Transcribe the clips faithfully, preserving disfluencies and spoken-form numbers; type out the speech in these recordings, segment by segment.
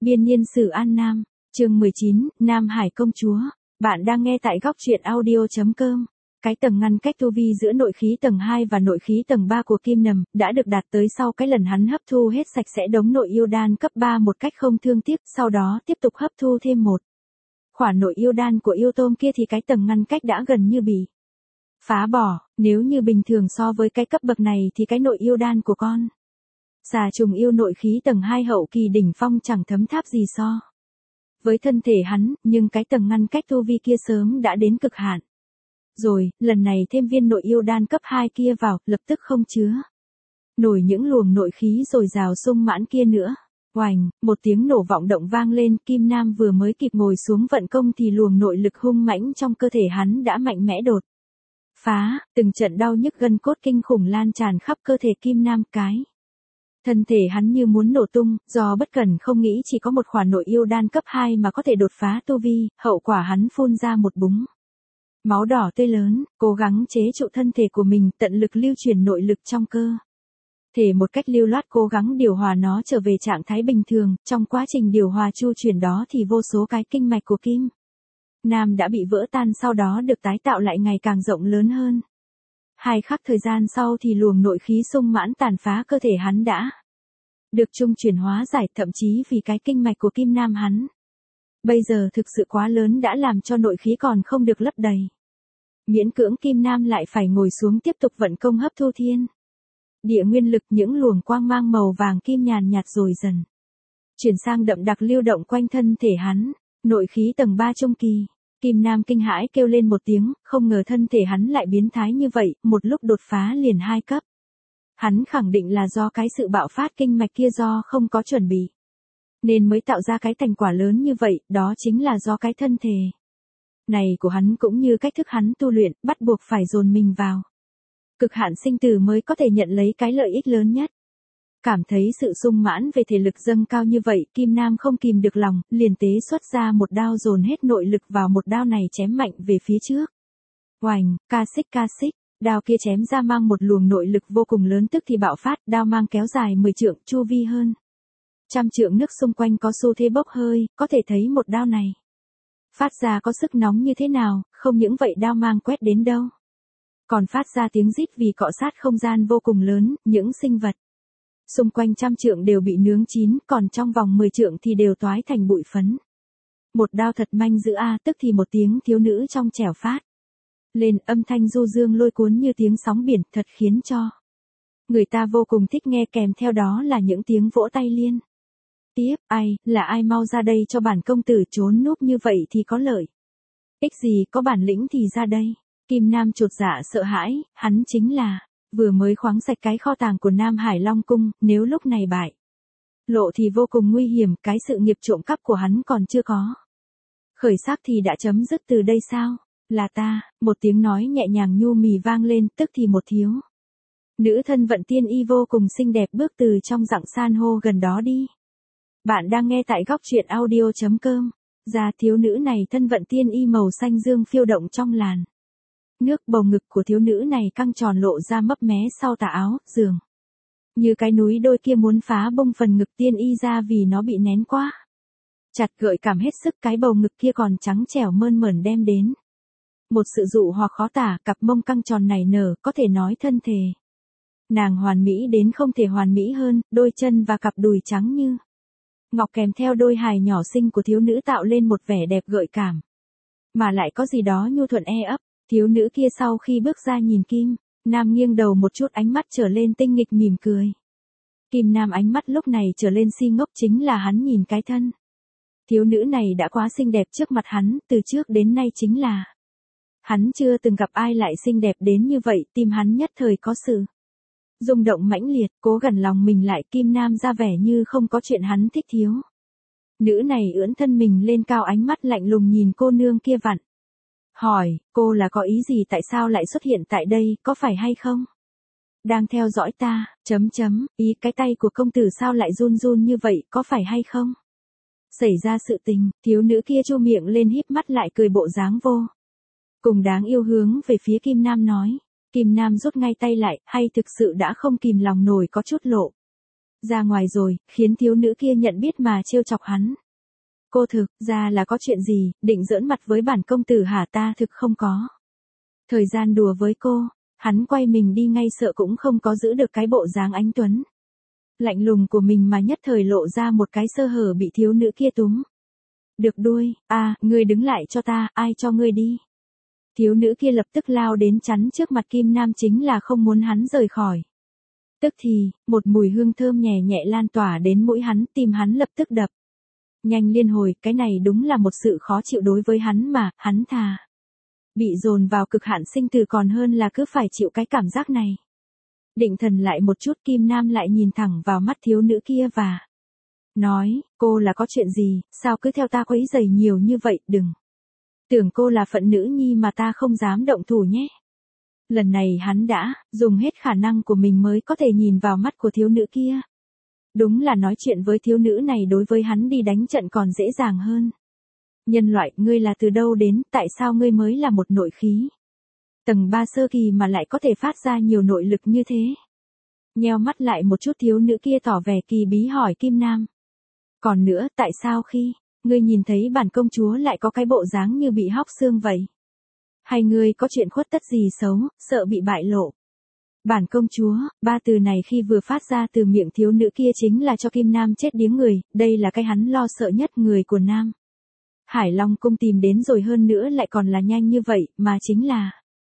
Biên niên sử An Nam, chương mười chín, Nam Hải công chúa. Bạn đang nghe tại góc truyện audio.com. Cái tầng ngăn cách tu vi giữa nội khí tầng hai và nội khí tầng ba của Kim Nầm đã được đạt tới sau cái lần hắn hấp thu hết sạch sẽ đống nội yêu đan cấp ba một cách không thương tiếc, sau đó tiếp tục hấp thu thêm một khỏa nội yêu đan của yêu tôm kia thì cái tầng ngăn cách đã gần như bị phá bỏ. Nếu như bình thường so với cái cấp bậc này thì cái nội yêu đan của con xà trùng yêu nội khí tầng hai hậu kỳ đỉnh phong chẳng thấm tháp gì so với thân thể hắn, nhưng cái tầng ngăn cách tu vi kia sớm đã đến cực hạn. Rồi, lần này thêm viên nội yêu đan cấp hai kia vào, lập tức không chứa nổi những luồng nội khí dồi dào sung mãn kia nữa. Oành, một tiếng nổ vọng động vang lên, Kim Nam vừa mới kịp ngồi xuống vận công thì luồng nội lực hung mãnh trong cơ thể hắn đã mạnh mẽ đột phá, từng trận đau nhức gân cốt kinh khủng lan tràn khắp cơ thể Kim Nam. Cái thân thể hắn như muốn nổ tung, do bất cẩn không nghĩ chỉ có một khỏa nội yêu đan cấp hai mà có thể đột phá tu vi, hậu quả hắn phun ra một búng máu đỏ tươi lớn, cố gắng chế trụ thân thể của mình, tận lực lưu truyền nội lực trong cơ thể một cách lưu loát, cố gắng điều hòa nó trở về trạng thái bình thường. Trong quá trình điều hòa chu chuyển đó thì vô số cái kinh mạch của Kim Nam đã bị vỡ tan, sau đó được tái tạo lại ngày càng rộng lớn hơn. Hai khắc thời gian sau thì luồng nội khí sung mãn tàn phá cơ thể hắn đã được trung chuyển hóa giải, thậm chí vì cái kinh mạch của Kim Nam hắn bây giờ thực sự quá lớn đã làm cho nội khí còn không được lấp đầy. Miễn cưỡng Kim Nam lại phải ngồi xuống tiếp tục vận công hấp thu thiên địa nguyên lực, những luồng quang mang màu vàng kim nhàn nhạt rồi dần chuyển sang đậm đặc lưu động quanh thân thể hắn. Nội khí tầng ba trung kỳ. Kim Nam kinh hãi kêu lên một tiếng, không ngờ thân thể hắn lại biến thái như vậy, một lúc đột phá liền hai cấp. Hắn khẳng định là do cái sự bạo phát kinh mạch kia do không có chuẩn bị nên mới tạo ra cái thành quả lớn như vậy, đó chính là do cái thân thể này của hắn cũng như cách thức hắn tu luyện, bắt buộc phải dồn mình vào cực hạn sinh tử mới có thể nhận lấy cái lợi ích lớn nhất. Cảm thấy sự sung mãn về thể lực dâng cao như vậy, Kim Nam không kìm được lòng, liền tế xuất ra một đao dồn hết nội lực vào một đao này chém mạnh về phía trước. Oành, ca xích ca xích, đao kia chém ra mang một luồng nội lực vô cùng lớn, tức thì bạo phát, đao mang kéo dài mười trượng, chu vi hơn trăm trượng, nước xung quanh có xu thế bốc hơi, có thể thấy một đao này phát ra có sức nóng như thế nào. Không những vậy, đao mang quét đến đâu còn phát ra tiếng rít vì cọ sát không gian vô cùng lớn, những sinh vật xung quanh trăm trượng đều bị nướng chín, còn trong vòng mười trượng thì đều toái thành bụi phấn. Một đao thật manh dữ a, tức thì một tiếng thiếu nữ trong trẻo phát lên, âm thanh du dương lôi cuốn như tiếng sóng biển, thật khiến cho người ta vô cùng thích nghe, kèm theo đó là những tiếng vỗ tay liên tiếp. Ai, là ai mau ra đây cho bản công tử, trốn núp như vậy thì có lợi ích gì, có bản lĩnh thì ra đây. Kim Nam chột dạ sợ hãi, hắn chính là vừa mới khoáng sạch cái kho tàng của Nam Hải Long Cung, nếu lúc này bại lộ thì vô cùng nguy hiểm, cái sự nghiệp trộm cắp của hắn còn chưa có khởi sắc thì đã chấm dứt từ đây sao? Là ta, một tiếng nói nhẹ nhàng nhu mì vang lên, tức thì một thiếu nữ thân vận tiên y vô cùng xinh đẹp bước từ trong rặng san hô gần đó đi. Bạn đang nghe tại góc truyện audio.com. Ra thiếu nữ này thân vận tiên y màu xanh dương phiêu động trong làn nước, bầu ngực của thiếu nữ này căng tròn lộ ra mấp mé sau tà áo, dường như cái núi đôi kia muốn phá bông phần ngực tiên y ra vì nó bị nén quá chặt, gợi cảm hết sức. Cái bầu ngực kia còn trắng trẻo mơn mởn đem đến một sự dụ hoặc khó tả, cặp mông căng tròn này nở, có thể nói thân thể nàng hoàn mỹ đến không thể hoàn mỹ hơn, đôi chân và cặp đùi trắng như ngọc kèm theo đôi hài nhỏ xinh của thiếu nữ tạo lên một vẻ đẹp gợi cảm mà lại có gì đó nhu thuận e ấp. Thiếu nữ kia sau khi bước ra nhìn Kim Nam nghiêng đầu một chút, ánh mắt trở lên tinh nghịch mỉm cười. Kim Nam ánh mắt lúc này trở lên si ngốc, chính là hắn nhìn cái thân thiếu nữ này đã quá xinh đẹp trước mặt hắn, từ trước đến nay chính là hắn chưa từng gặp ai lại xinh đẹp đến như vậy. Tim hắn nhất thời có sự rung động mãnh liệt, cố gần lòng mình lại. Kim Nam ra vẻ như không có chuyện hắn thích thiếu nữ này, ưỡn thân mình lên cao, ánh mắt lạnh lùng nhìn cô nương kia vặn hỏi, cô là có ý gì, tại sao lại xuất hiện tại đây, có phải hay không đang theo dõi ta, chấm chấm, ý cái tay của công tử sao lại run run như vậy, có phải hay không xảy ra sự tình. Thiếu nữ kia chu miệng lên, híp mắt lại, cười bộ dáng vô cùng đáng yêu hướng về phía Kim Nam nói. Kim Nam rút ngay tay lại, hay thực sự đã không kìm lòng nổi có chút lộ ra ngoài rồi, khiến thiếu nữ kia nhận biết mà trêu chọc hắn. Cô thực ra là có chuyện gì, định giỡn mặt với bản công tử hả? Ta thực không có thời gian đùa với cô. Hắn quay mình đi ngay, sợ cũng không có giữ được cái bộ dáng anh tuấn lạnh lùng của mình mà nhất thời lộ ra một cái sơ hở bị thiếu nữ kia túm được đuôi. À, ngươi đứng lại cho ta, ai cho ngươi đi? Thiếu nữ kia lập tức lao đến chắn trước mặt Kim Nam, chính là không muốn hắn rời khỏi. Tức thì, một mùi hương thơm nhẹ nhẹ lan tỏa đến mũi hắn, tim hắn lập tức đập nhanh liên hồi. Cái này đúng là một sự khó chịu đối với hắn mà, hắn thà bị dồn vào cực hạn sinh tử còn hơn là cứ phải chịu cái cảm giác này. Định thần lại một chút, Kim Nam lại nhìn thẳng vào mắt thiếu nữ kia và nói, cô là có chuyện gì, sao cứ theo ta quấy rầy nhiều như vậy? Đừng tưởng cô là phận nữ nhi mà ta không dám động thủ nhé. Lần này hắn đã dùng hết khả năng của mình mới có thể nhìn vào mắt của thiếu nữ kia. Đúng là nói chuyện với thiếu nữ này đối với hắn đi đánh trận còn dễ dàng hơn. Nhân loại, ngươi là từ đâu đến, tại sao ngươi mới là một nội khí tầng ba sơ kỳ mà lại có thể phát ra nhiều nội lực như thế? Nheo mắt lại một chút, thiếu nữ kia tỏ vẻ kỳ bí hỏi Kim Nam. Còn nữa, tại sao khi ngươi nhìn thấy bản công chúa lại có cái bộ dáng như bị hóc xương vậy? Hay ngươi có chuyện khuất tất gì xấu, sợ bị bại lộ? Bản công chúa, ba từ này khi vừa phát ra từ miệng thiếu nữ kia chính là cho Kim Nam chết điếng người, đây là cái hắn lo sợ nhất. Người của Nam Hải Long cung tìm đến rồi, hơn nữa lại còn là nhanh như vậy, mà chính là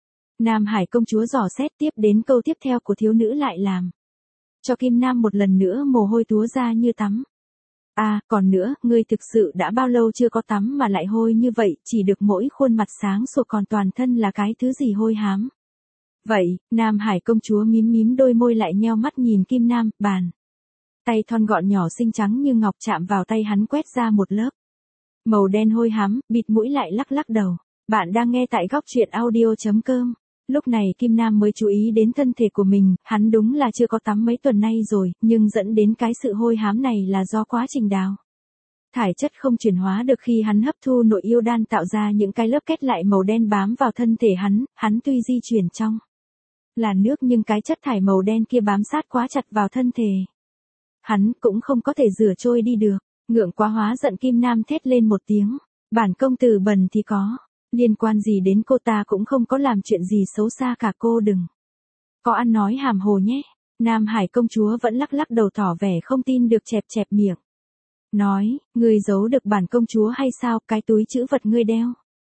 Nam Hải công chúa. Dò xét tiếp đến câu tiếp theo của thiếu nữ lại làm cho Kim Nam một lần nữa mồ hôi túa ra như tắm. À, còn nữa, ngươi thực sự đã bao lâu chưa có tắm mà lại hôi như vậy, chỉ được mỗi khuôn mặt sáng sủa còn toàn thân là cái thứ gì hôi hám? Vậy, Nam Hải công chúa mím mím đôi môi lại nheo mắt nhìn Kim Nam, bàn tay thon gọn nhỏ xinh trắng như ngọc chạm vào tay hắn quét ra một lớp màu đen hôi hám, bịt mũi lại lắc lắc đầu. Bạn đang nghe tại góc truyện audio.com. Lúc này Kim Nam mới chú ý đến thân thể của mình, hắn đúng là chưa có tắm mấy tuần nay rồi, nhưng dẫn đến cái sự hôi hám này là do quá trình đào thải chất không chuyển hóa được khi hắn hấp thu nội yêu đan, tạo ra những cái lớp kết lại màu đen bám vào thân thể hắn. Hắn tuy di chuyển trong là nước nhưng cái chất thải màu đen kia bám sát quá chặt vào thân thể hắn, cũng không có thể rửa trôi đi được. Ngượng quá hóa giận, Kim Nam thét lên một tiếng. Bản công tử bần thì có liên quan gì đến cô? Ta cũng không có làm chuyện gì xấu xa cả, cô đừng có ăn nói hàm hồ nhé. Nam Hải công chúa vẫn lắc lắc đầu tỏ vẻ không tin được, chẹp chẹp miệng. Nói, ngươi giấu được bản công chúa hay sao? Cái túi trữ vật ngươi đeo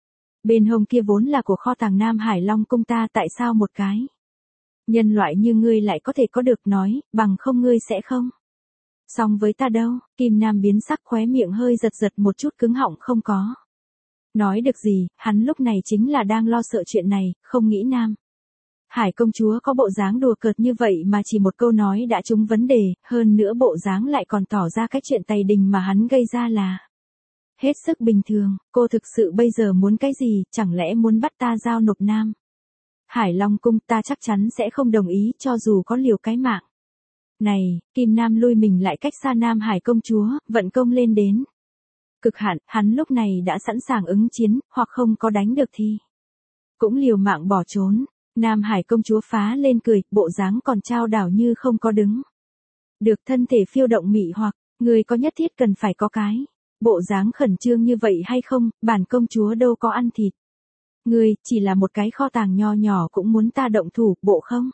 bên hông kia vốn là của kho tàng Nam Hải Long cung ta, tại sao một cái nhân loại như ngươi lại có thể có được? Nói, bằng không ngươi sẽ không xong với ta đâu. Kim Nam biến sắc, khóe miệng hơi giật giật một chút, cứng họng không có nói được gì. Hắn lúc này chính là đang lo sợ chuyện này, không nghĩ Nam Hải công chúa có bộ dáng đùa cợt như vậy mà chỉ một câu nói đã trúng vấn đề, hơn nữa bộ dáng lại còn tỏ ra cái chuyện tày đình mà hắn gây ra là hết sức bình thường. Cô thực sự bây giờ muốn cái gì? Chẳng lẽ muốn bắt ta giao nộp Nam Hải Long cung? Ta chắc chắn sẽ không đồng ý, cho dù có liều cái mạng này. Kim Nam lui mình lại cách xa Nam Hải công chúa, vận công lên đến cực hạn. Hắn lúc này đã sẵn sàng ứng chiến, hoặc không có đánh được thì cũng liều mạng bỏ trốn. Nam Hải công chúa phá lên cười, bộ dáng còn trao đảo như không có đứng được, thân thể phiêu động mị hoặc. Người có nhất thiết cần phải có cái bộ dáng khẩn trương như vậy hay không? Bản công chúa đâu có ăn thịt ngươi, chỉ là một cái kho tàng nho nhỏ cũng muốn ta động thủ, bộ không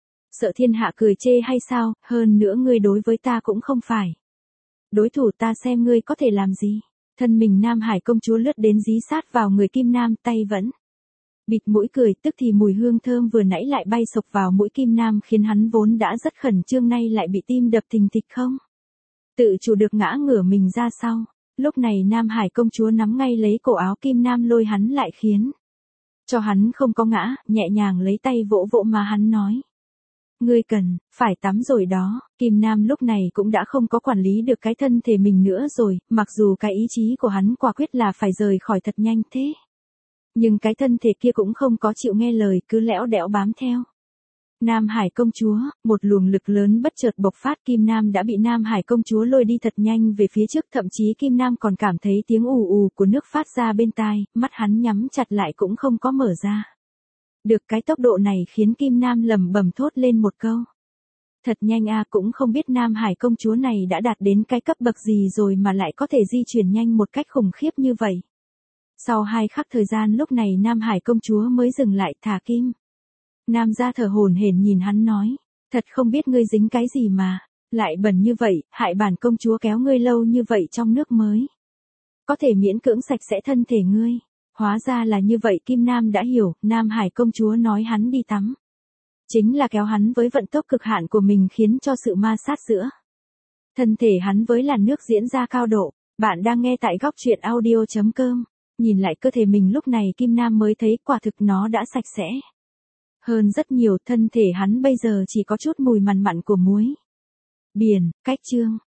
sợ thiên hạ cười chê hay sao? Hơn nữa ngươi đối với ta cũng không phải đối thủ, ta xem ngươi có thể làm gì. Thân mình Nam Hải công chúa lướt đến dí sát vào người Kim Nam, tay vẫn bịt mũi cười, tức thì mùi hương thơm vừa nãy lại bay sộc vào mũi Kim Nam, khiến hắn vốn đã rất khẩn trương nay lại bị tim đập thình thịch không tự chủ được ngã ngửa mình ra sau. Lúc này Nam Hải công chúa nắm ngay lấy cổ áo Kim Nam, lôi hắn lại khiến cho hắn không có ngã, nhẹ nhàng lấy tay vỗ vỗ mà hắn nói. Ngươi cần phải tắm rồi đó. Kim Nam lúc này cũng đã không có quản lý được cái thân thể mình nữa rồi, mặc dù cái ý chí của hắn quả quyết là phải rời khỏi thật nhanh thế, nhưng cái thân thể kia cũng không có chịu nghe lời, cứ lẽo đẽo bám theo Nam Hải công chúa. Một luồng lực lớn bất chợt bộc phát, Kim Nam đã bị Nam Hải công chúa lôi đi thật nhanh về phía trước, thậm chí Kim Nam còn cảm thấy tiếng ù ù của nước phát ra bên tai, mắt hắn nhắm chặt lại cũng không có mở ra được. Cái tốc độ này khiến Kim Nam lẩm bẩm thốt lên một câu. Thật nhanh a, cũng không biết Nam Hải công chúa này đã đạt đến cái cấp bậc gì rồi mà lại có thể di chuyển nhanh một cách khủng khiếp như vậy. Sau hai khắc thời gian lúc này Nam Hải công chúa mới dừng lại thả kim. Nam gia thở hổn hển nhìn hắn nói, thật không biết ngươi dính cái gì mà, lại bẩn như vậy, hại bản công chúa kéo ngươi lâu như vậy trong nước mới. Có thể miễn cưỡng sạch sẽ thân thể ngươi. Hóa ra là như vậy, Kim Nam đã hiểu, Nam Hải công chúa nói hắn đi tắm. Chính là kéo hắn với vận tốc cực hạn của mình khiến cho sự ma sát giữa thân thể hắn với làn nước diễn ra cao độ. Bạn đang nghe tại góc truyện audio chấm com. Nhìn lại cơ thể mình lúc này Kim Nam mới thấy quả thực nó đã sạch sẽ hơn rất nhiều, thân thể hắn bây giờ chỉ có chút mùi mằn mặn của muối biển. Cách chương